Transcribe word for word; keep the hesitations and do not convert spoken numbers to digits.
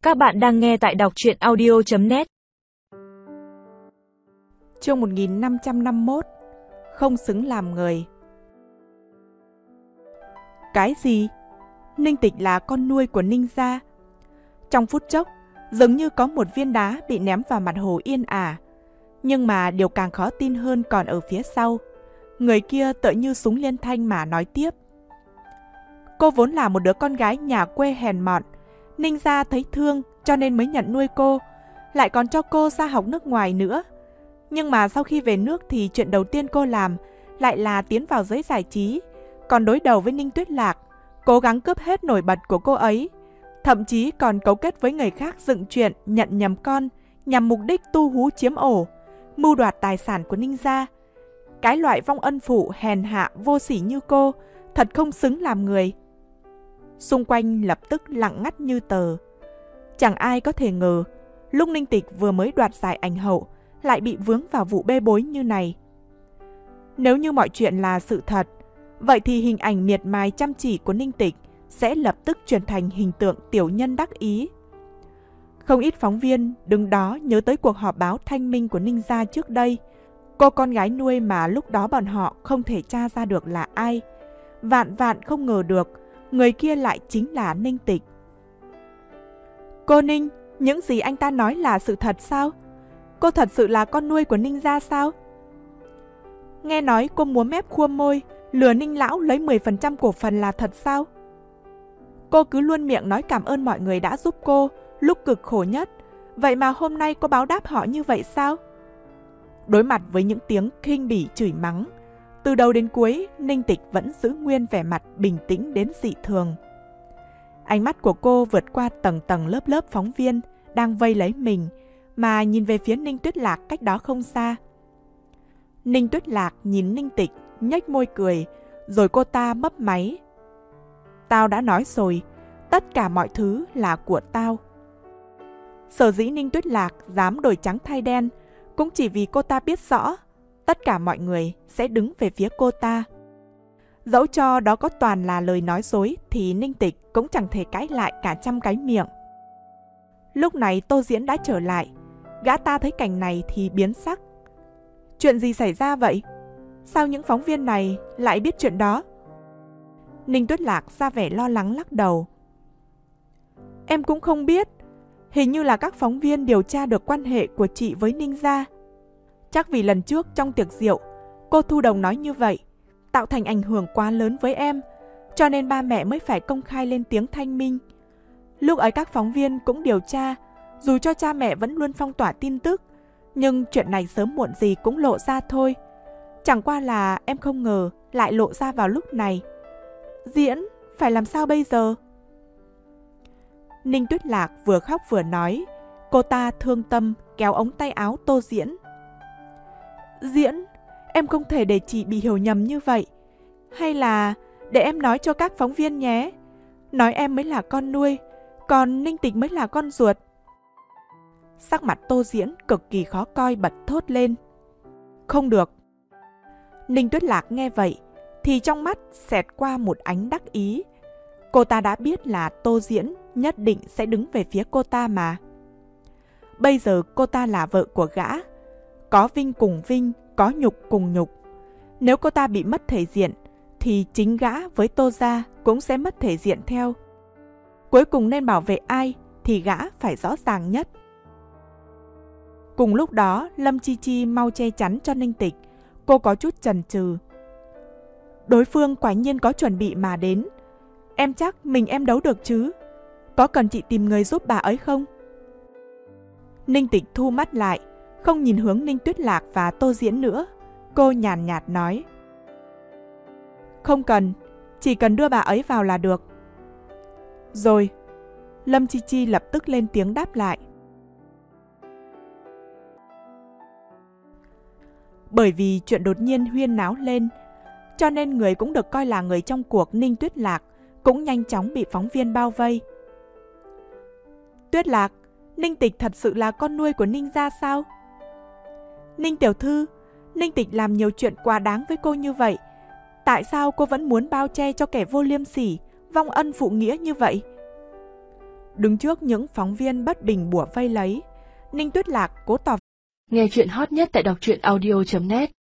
Các bạn đang nghe tại đọc truyện audio chấm net. Chương một nghìn năm trăm năm mươi mốt. Không xứng làm người. Cái gì? Ninh Tịch là con nuôi của Ninh gia. Trong phút chốc, giống như có một viên đá bị ném vào mặt Hồ Yên Ả. Nhưng mà điều càng khó tin hơn còn ở phía sau. Người kia tựa như súng liên thanh mà nói tiếp. Cô vốn là một đứa con gái nhà quê hèn mọn. Ninh gia thấy thương cho nên mới nhận nuôi cô, lại còn cho cô ra học nước ngoài nữa. Nhưng mà sau khi về nước thì chuyện đầu tiên cô làm lại là tiến vào giới giải trí, còn đối đầu với Ninh Tuyết Lạc, cố gắng cướp hết nổi bật của cô ấy. Thậm chí còn cấu kết với người khác dựng chuyện nhận nhầm con nhằm mục đích tu hú chiếm ổ, mưu đoạt tài sản của Ninh gia. Cái loại vong ân phụ hèn hạ vô sỉ như cô thật không xứng làm người. Xung quanh lập tức lặng ngắt như tờ. Chẳng ai có thể ngờ lúc Ninh Tịch vừa mới đoạt giải ảnh hậu lại bị vướng vào vụ bê bối như này. Nếu như mọi chuyện là sự thật, vậy thì hình ảnh miệt mài chăm chỉ của Ninh Tịch sẽ lập tức chuyển thành hình tượng tiểu nhân đắc ý. Không ít phóng viên đứng đó nhớ tới cuộc họp báo thanh minh của Ninh gia trước đây. Cô con gái nuôi mà lúc đó bọn họ không thể tra ra được là ai. Vạn vạn không ngờ được người kia lại chính là Ninh Tịch. Cô Ninh, những gì anh ta nói là sự thật sao? Cô thật sự là con nuôi của Ninh gia sao? Nghe nói cô múa mép khua môi, lừa Ninh lão lấy mười phần trăm cổ phần là thật sao? Cô cứ luôn miệng nói cảm ơn mọi người đã giúp cô lúc cực khổ nhất. Vậy mà hôm nay cô báo đáp họ như vậy sao? Đối mặt với những tiếng khinh bỉ chửi mắng, từ đầu đến cuối, Ninh Tịch vẫn giữ nguyên vẻ mặt bình tĩnh đến dị thường. Ánh mắt của cô vượt qua tầng tầng lớp lớp phóng viên đang vây lấy mình, mà nhìn về phía Ninh Tuyết Lạc cách đó không xa. Ninh Tuyết Lạc nhìn Ninh Tịch, nhếch môi cười, rồi cô ta mấp máy. Tao đã nói rồi, tất cả mọi thứ là của tao. Sở dĩ Ninh Tuyết Lạc dám đổi trắng thay đen, cũng chỉ vì cô ta biết rõ tất cả mọi người sẽ đứng về phía cô ta. Dẫu cho đó có toàn là lời nói dối thì Ninh Tịch cũng chẳng thể cãi lại cả trăm cái miệng. Lúc này Tô Diễn đã trở lại. Gã ta thấy cảnh này thì biến sắc. Chuyện gì xảy ra vậy? Sao những phóng viên này lại biết chuyện đó? Ninh Tuyết Lạc ra vẻ lo lắng lắc đầu. Em cũng không biết. Hình như là các phóng viên điều tra được quan hệ của chị với Ninh gia. Chắc vì lần trước trong tiệc rượu, cô Thu Đồng nói như vậy, tạo thành ảnh hưởng quá lớn với em, cho nên ba mẹ mới phải công khai lên tiếng thanh minh. Lúc ấy các phóng viên cũng điều tra, dù cho cha mẹ vẫn luôn phong tỏa tin tức, nhưng chuyện này sớm muộn gì cũng lộ ra thôi. Chẳng qua là em không ngờ lại lộ ra vào lúc này. Diễn, phải làm sao bây giờ? Ninh Tuyết Lạc vừa khóc vừa nói. Cô ta thương tâm kéo ống tay áo Tô Diễn. Diễn, em không thể để chị bị hiểu nhầm như vậy. Hay là để em nói cho các phóng viên nhé. Nói em mới là con nuôi, còn Ninh Tịch mới là con ruột. Sắc mặt Tô Diễn cực kỳ khó coi bật thốt lên. Không được. Ninh Tuyết Lạc nghe vậy thì trong mắt xẹt qua một ánh đắc ý. Cô ta đã biết là Tô Diễn nhất định sẽ đứng về phía cô ta mà. Bây giờ cô ta là vợ của gã. Có vinh cùng vinh, có nhục cùng nhục. Nếu cô ta bị mất thể diện thì chính gã với Tô gia cũng sẽ mất thể diện theo. Cuối cùng nên bảo vệ ai thì gã phải rõ ràng nhất. Cùng lúc đó, Lâm Chi Chi mau che chắn cho Ninh Tịch. Cô có chút chần chừ. Đối phương quả nhiên có chuẩn bị mà đến. Em chắc mình em đấu được chứ? Có cần chị tìm người giúp bà ấy không? Ninh Tịch thu mắt lại, không nhìn hướng Ninh Tuyết Lạc và Tô Diễn nữa. Cô nhàn nhạt nói. Không cần, chỉ cần đưa bà ấy vào là được. Rồi. Lâm Chi Chi lập tức lên tiếng đáp lại. Bởi vì chuyện đột nhiên huyên náo lên, cho nên người cũng được coi là người trong cuộc Ninh Tuyết Lạc cũng nhanh chóng bị phóng viên bao vây. Tuyết Lạc, Ninh Tịch thật sự là con nuôi của Ninh gia sao? Ninh tiểu thư, Ninh Tịch làm nhiều chuyện quá đáng với cô như vậy. Tại sao cô vẫn muốn bao che cho kẻ vô liêm sỉ, vong ân phụ nghĩa như vậy? Đứng trước những phóng viên bất bình bủa vây lấy, Ninh Tuyết Lạc cố tỏ Nghe chuyện hot nhất tại đọc truyện audio chấm net